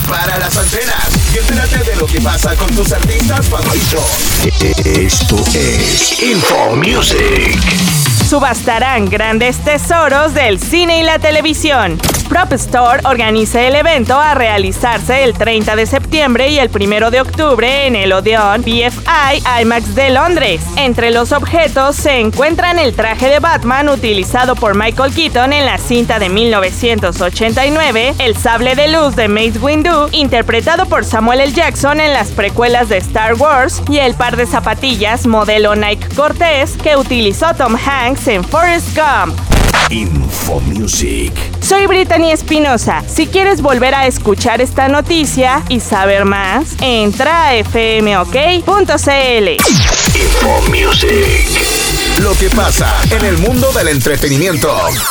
Prepara las antenas y entérate de lo que pasa con tus artistas favoritos. Esto es Info Music. Subastarán grandes tesoros del cine y la televisión. Prop Store organiza el evento a realizarse el 30 de septiembre y el 1 de octubre en el Odeon BFI IMAX de Londres. Entre los objetos se encuentran el traje de Batman utilizado por Michael Keaton en la cinta de 1989, el sable de luz de Mace Windu, interpretado por Samuel L. Jackson en las precuelas de Star Wars, y el par de zapatillas modelo Nike Cortez que utilizó Tom Hanks en Forrest Gump. Info Music. Soy Brittany Espinosa. Si quieres volver a escuchar esta noticia y saber más, entra a fmok.cl. Info Music. Lo que pasa en el mundo del entretenimiento.